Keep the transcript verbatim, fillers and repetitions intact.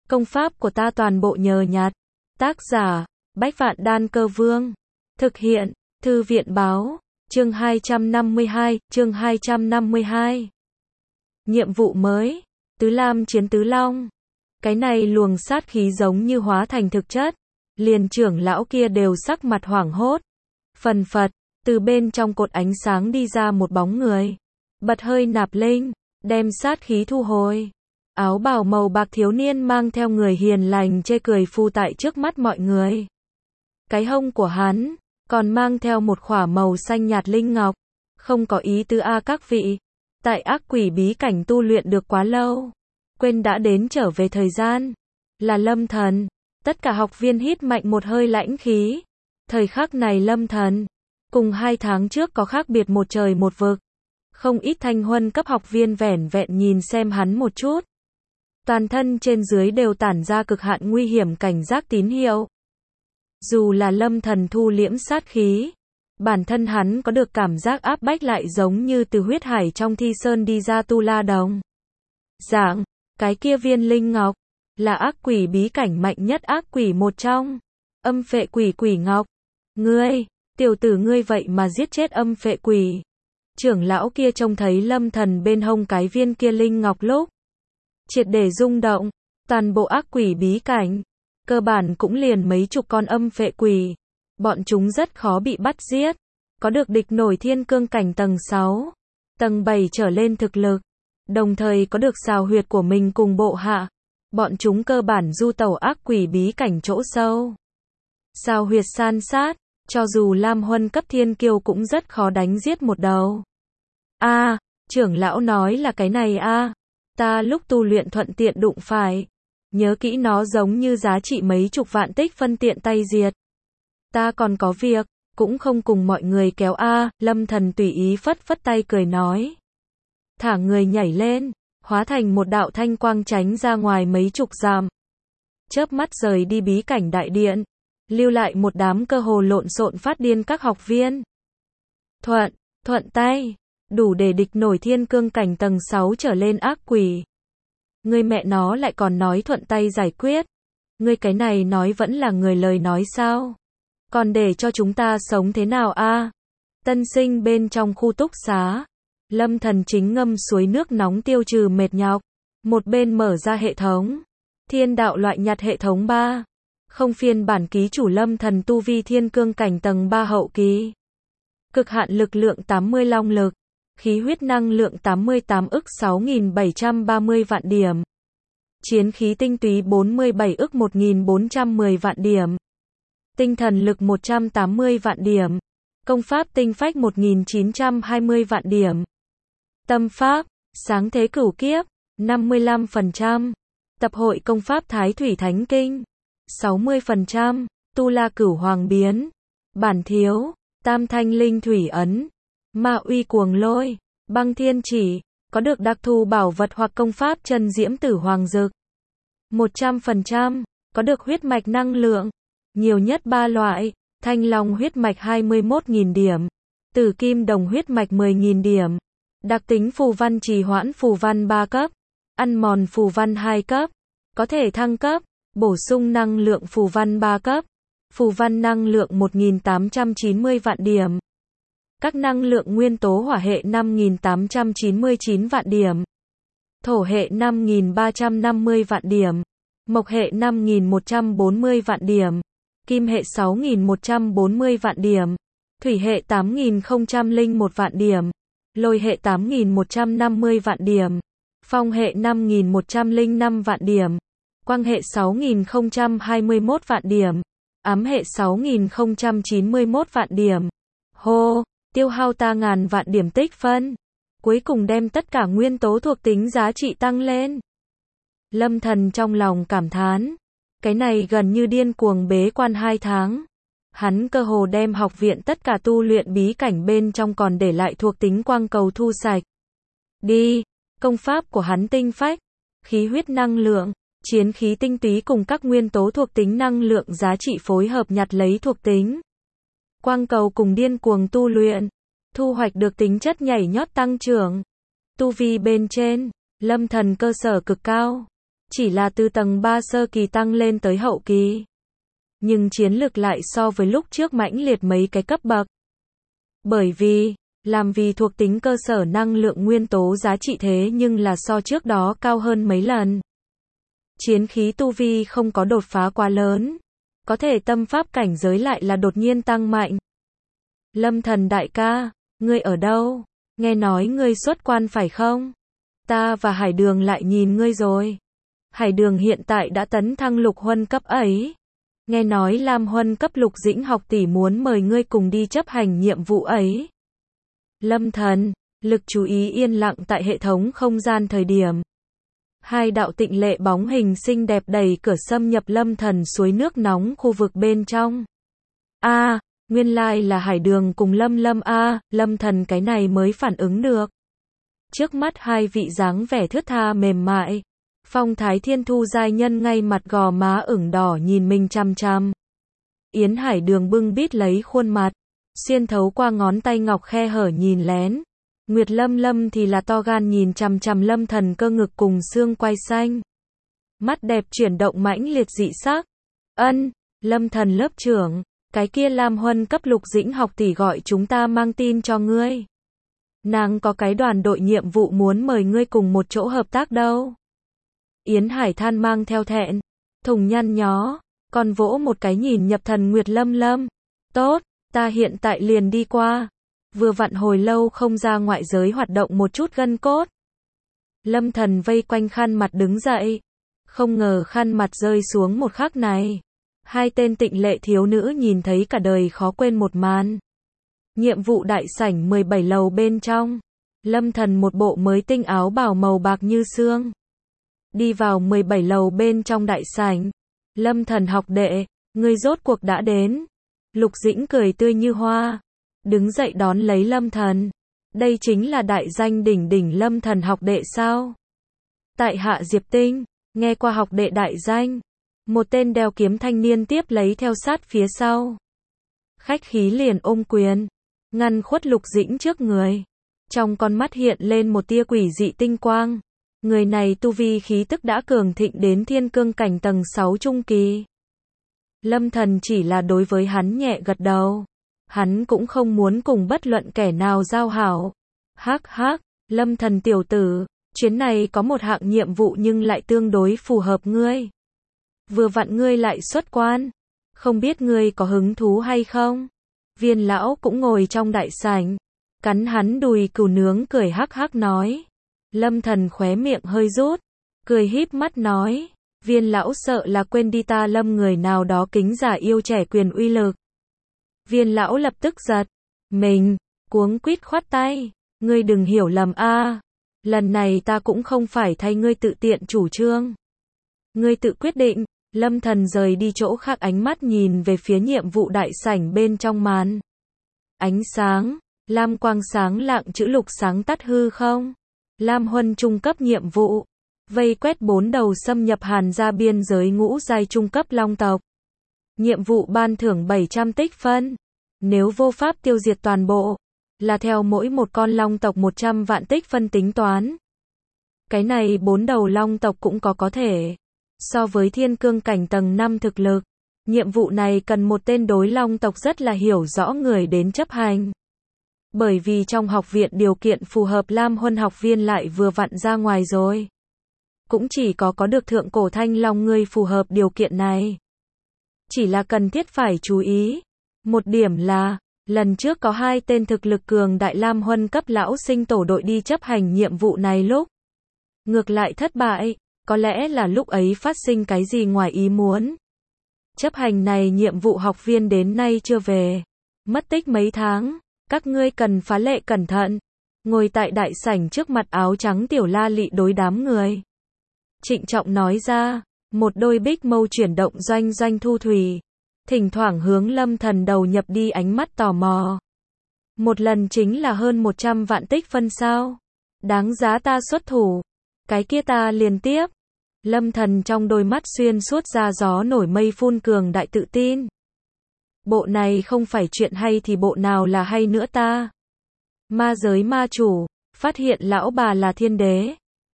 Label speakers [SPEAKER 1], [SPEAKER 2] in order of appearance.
[SPEAKER 1] Công pháp của ta toàn bộ nhờ nhặt. Tác giả, Bách Vạn Đan Cơ Vương. Thực hiện, Thư viện báo. Chương hai trăm năm mươi hai, chương hai trăm năm mươi hai. Nhiệm vụ mới. Tứ Lam chiến Tứ Long. Cái này luồng sát khí giống như hóa thành thực chất. Liền trưởng lão kia đều sắc mặt hoảng hốt. Phần phật, từ bên trong cột ánh sáng đi ra một bóng người. Bật hơi nạp linh, đem sát khí thu hồi. Áo bào màu bạc thiếu niên mang theo người hiền lành chê cười phù tại trước mắt mọi người. Cái hông của hắn, còn mang theo một khỏa màu xanh nhạt linh ngọc. Không có ý tứ a các vị. Tại ác quỷ bí cảnh tu luyện được quá lâu. Quên đã đến trở về thời gian. Là Lâm Thần. Tất cả học viên hít mạnh một hơi lãnh khí. Thời khắc này Lâm Thần, cùng hai tháng trước có khác biệt một trời một vực. Không ít thanh huân cấp học viên vẻn vẹn nhìn xem hắn một chút. Toàn thân trên dưới đều tản ra cực hạn nguy hiểm cảnh giác tín hiệu. Dù là Lâm Thần thu liễm sát khí, bản thân hắn có được cảm giác áp bách lại giống như từ huyết hải trong thi sơn đi ra tu la đồng. Dạng, cái kia viên linh ngọc, là ác quỷ bí cảnh mạnh nhất ác quỷ một trong. Âm phệ quỷ quỷ ngọc. Ngươi, tiểu tử ngươi vậy mà giết chết âm phệ quỷ. Trưởng lão kia trông thấy Lâm Thần bên hông cái viên kia linh ngọc lúc triệt để rung động. Toàn bộ ác quỷ bí cảnh, cơ bản cũng liền mấy chục con âm phệ quỷ. Bọn chúng rất khó bị bắt giết. Có được địch nổi thiên cương cảnh tầng sáu, tầng bảy trở lên thực lực. Đồng thời có được xào huyệt của mình cùng bộ hạ. Bọn chúng cơ bản du tẩu ác quỷ bí cảnh chỗ sâu. Xào huyệt san sát, cho dù Lam Huân cấp thiên kiêu cũng rất khó đánh giết một đầu. A, à, trưởng lão nói là cái này a. À. Ta lúc tu luyện thuận tiện đụng phải. Nhớ kỹ nó giống như giá trị mấy chục vạn tích phân tiện tay diệt. Ta còn có việc, cũng không cùng mọi người kéo a. À. Lâm Thần tùy ý phất phất tay cười nói. Thả người nhảy lên, hóa thành một đạo thanh quang tránh ra ngoài mấy chục dặm. Chớp mắt rời đi bí cảnh đại điện, lưu lại một đám cơ hồ lộn xộn phát điên các học viên. Thuận, thuận tay, đủ để địch nổi thiên cương cảnh tầng sáu trở lên ác quỷ. Ngươi mẹ nó lại còn nói thuận tay giải quyết. Ngươi cái này nói vẫn là người lời nói sao? Còn để cho chúng ta sống thế nào a? À? Tân sinh bên trong khu túc xá. Lâm Thần chính ngâm suối nước nóng tiêu trừ mệt nhọc. Một bên mở ra hệ thống. Thiên đạo loại nhặt hệ thống ba. Không phiên bản ký chủ Lâm Thần tu vi thiên cương cảnh tầng ba hậu kỳ. Cực hạn lực lượng tám mươi long lực. Khí huyết năng lượng tám mươi tám ức sáu nghìn bảy trăm ba mươi vạn điểm. Chiến khí tinh túy bốn mươi bảy ức một nghìn bốn trăm mười vạn điểm. Tinh thần lực một trăm tám mươi vạn điểm. Công pháp tinh phách một nghìn chín trăm hai mươi vạn điểm. Tâm pháp, sáng thế cửu kiếp, năm mươi lăm phần trăm. Tập hội công pháp Thái Thủy Thánh Kinh, sáu mươi phần trăm. Tu La Cửu Hoàng Biến, bản thiếu, Tam Thanh Linh Thủy Ấn, Ma Uy Cuồng Lôi, Băng Thiên Chỉ, có được đặc thù bảo vật hoặc công pháp Chân Diễm Tử Hoàng Dực. một trăm phần trăm, có được huyết mạch năng lượng, nhiều nhất ba loại, Thanh Long huyết mạch hai mươi mốt nghìn điểm, Tử Kim Đồng huyết mạch mười nghìn điểm. Đặc tính phù văn trì hoãn phù văn ba cấp, ăn mòn phù văn hai cấp, có thể thăng cấp, bổ sung năng lượng phù văn ba cấp, phù văn năng lượng một nghìn tám trăm chín mươi vạn điểm. Các năng lượng nguyên tố hỏa hệ năm nghìn tám trăm chín mươi chín vạn điểm, thổ hệ năm nghìn ba trăm năm mươi vạn điểm, mộc hệ năm nghìn một trăm bốn mươi vạn điểm, kim hệ sáu nghìn một trăm bốn mươi vạn điểm, thủy hệ tám nghìn không trăm lẻ một vạn điểm. Lôi hệ tám nghìn một trăm năm mươi vạn điểm, phong hệ năm nghìn một trăm lẻ năm vạn điểm, quang hệ sáu nghìn không trăm hai mươi mốt vạn điểm, ám hệ sáu nghìn không trăm chín mươi mốt vạn điểm. Hô, tiêu hao ta ngàn vạn điểm tích phân, cuối cùng đem tất cả nguyên tố thuộc tính giá trị tăng lên. Lâm Thần trong lòng cảm thán, cái này gần như điên cuồng bế quan hai tháng. Hắn cơ hồ đem học viện tất cả tu luyện bí cảnh bên trong còn để lại thuộc tính quang cầu thu sạch. Đi, công pháp của hắn tinh phách, khí huyết năng lượng, chiến khí tinh túy cùng các nguyên tố thuộc tính năng lượng giá trị phối hợp nhặt lấy thuộc tính. Quang cầu cùng điên cuồng tu luyện, thu hoạch được tính chất nhảy nhót tăng trưởng. Tu vi bên trên, Lâm Thần cơ sở cực cao. chỉ là từ tầng ba sơ kỳ tăng lên tới hậu kỳ. Nhưng chiến lực lại so với lúc trước mãnh liệt mấy cái cấp bậc. Bởi vì, làm vì thuộc tính cơ sở năng lượng nguyên tố giá trị thế nhưng là so trước đó cao hơn mấy lần. Chiến khí tu vi không có đột phá quá lớn. Có thể tâm pháp cảnh giới lại là đột nhiên tăng mạnh. Lâm Thần đại ca, ngươi ở đâu? Nghe nói ngươi xuất quan phải không? Ta và Hải Đường lại nhìn ngươi rồi. Hải Đường hiện tại đã tấn thăng lục huân cấp ấy. Nghe nói Lam huân cấp Lục Dĩnh học tỷ muốn mời ngươi cùng đi chấp hành nhiệm vụ ấy. Lâm Thần, lực chú ý yên lặng tại hệ thống không gian thời điểm. Hai đạo tịnh lệ bóng hình xinh đẹp đẩy cửa xâm nhập Lâm Thần suối nước nóng khu vực bên trong. A, à, nguyên lai là Hải Đường cùng Lâm Lâm a, à, Lâm Thần cái này mới phản ứng được. Trước mắt hai vị dáng vẻ thướt tha mềm mại. Phong thái thiên thu giai nhân ngay mặt gò má ửng đỏ nhìn mình chăm chăm. Yến Hải Đường bưng bít lấy khuôn mặt, xuyên thấu qua ngón tay ngọc khe hở nhìn lén. Nguyệt Lâm Lâm thì là to gan nhìn chằm chằm Lâm Thần cơ ngực cùng xương quai xanh. Mắt đẹp chuyển động mãnh liệt dị sắc. Ân, Lâm Thần lớp trưởng, cái kia Lam huân cấp Lục Dĩnh học tỷ gọi chúng ta mang tin cho ngươi. Nàng có cái đoàn đội nhiệm vụ muốn mời ngươi cùng một chỗ hợp tác đâu. Yến Hải than mang theo thẹn, thùng nhăn nhó, còn vỗ một cái nhìn nhập thần Nguyệt Lâm Lâm. Tốt, ta hiện tại liền đi qua. Vừa vặn hồi lâu không ra ngoại giới hoạt động một chút gân cốt. Lâm Thần vây quanh khăn mặt đứng dậy. Không ngờ khăn mặt rơi xuống một khắc này. Hai tên tịnh lệ thiếu nữ nhìn thấy cả đời khó quên một màn. Nhiệm vụ đại sảnh mười bảy lầu bên trong. Lâm Thần một bộ mới tinh áo bào màu bạc như xương. Đi vào mười bảy lầu bên trong đại sảnh. Lâm Thần học đệ, ngươi rốt cuộc đã đến. Lục Dĩnh cười tươi như hoa. Đứng dậy đón lấy Lâm Thần. Đây chính là đại danh đỉnh đỉnh Lâm Thần học đệ sao? Tại hạ Diệp Tinh, nghe qua học đệ đại danh. Một tên đeo kiếm thanh niên tiếp lấy theo sát phía sau. Khách khí liền ôm quyền, ngăn khuất Lục Dĩnh trước người. Trong con mắt hiện lên một tia quỷ dị tinh quang. Người này tu vi khí tức đã cường thịnh đến thiên cương cảnh tầng sáu trung kỳ. Lâm Thần chỉ là đối với hắn nhẹ gật đầu. Hắn cũng không muốn cùng bất luận kẻ nào giao hảo. Hắc hắc, Lâm Thần tiểu tử, chuyến này có một hạng nhiệm vụ nhưng lại tương đối phù hợp ngươi. Vừa vặn ngươi lại xuất quan, không biết ngươi có hứng thú hay không? Viên lão cũng ngồi trong đại sảnh, cắn hắn đùi cừu nướng cười hắc hắc nói. Lâm Thần khóe miệng hơi rút, cười híp mắt nói, viên lão sợ là quên đi ta Lâm người nào đó kính giả yêu trẻ quyền uy lực. Viên lão lập tức giật mình, cuống quýt khoát tay, ngươi đừng hiểu lầm a, à, lần này ta cũng không phải thay ngươi tự tiện chủ trương. Ngươi tự quyết định. Lâm Thần rời đi chỗ khác, ánh mắt nhìn về phía nhiệm vụ đại sảnh bên trong màn. Ánh sáng, lam quang sáng lạng chữ lục sáng tắt hư không. Lam huân trung cấp nhiệm vụ. Vây quét bốn đầu xâm nhập Hàn gia biên giới ngũ giai trung cấp long tộc. Nhiệm vụ ban thưởng bảy trăm tích phân. Nếu vô pháp tiêu diệt toàn bộ, là theo mỗi một con long tộc một trăm vạn tích phân tính toán. Cái này bốn đầu long tộc cũng có có thể. So với thiên cương cảnh tầng năm thực lực, nhiệm vụ này cần một tên đối long tộc rất là hiểu rõ người đến chấp hành. Bởi vì trong học viện điều kiện phù hợp Lam huân học viên lại vừa vặn ra ngoài rồi. Cũng chỉ có có được thượng cổ thanh long người phù hợp điều kiện này. Chỉ là cần thiết phải chú ý. Một điểm là, lần trước có hai tên thực lực cường đại Lam huân cấp lão sinh tổ đội đi chấp hành nhiệm vụ này lúc ngược lại thất bại. Có lẽ là lúc ấy phát sinh cái gì ngoài ý muốn. Chấp hành này nhiệm vụ học viên đến nay chưa về. Mất tích mấy tháng. Các ngươi cần phá lệ cẩn thận. Ngồi tại đại sảnh trước mặt áo trắng tiểu la lị đối đám người. Trịnh trọng nói ra. Một đôi bích mâu chuyển động doanh doanh thu thủy. Thỉnh thoảng hướng Lâm Thần đầu nhập đi ánh mắt tò mò. Một lần chính là hơn một trăm vạn tích phân sao. Đáng giá ta xuất thủ. Cái kia ta liền tiếp. Lâm Thần trong đôi mắt xuyên suốt ra gió nổi mây phun cường đại tự tin. Bộ này không phải chuyện hay thì bộ nào là hay nữa ta. Ma giới ma chủ, phát hiện lão bà là thiên đế.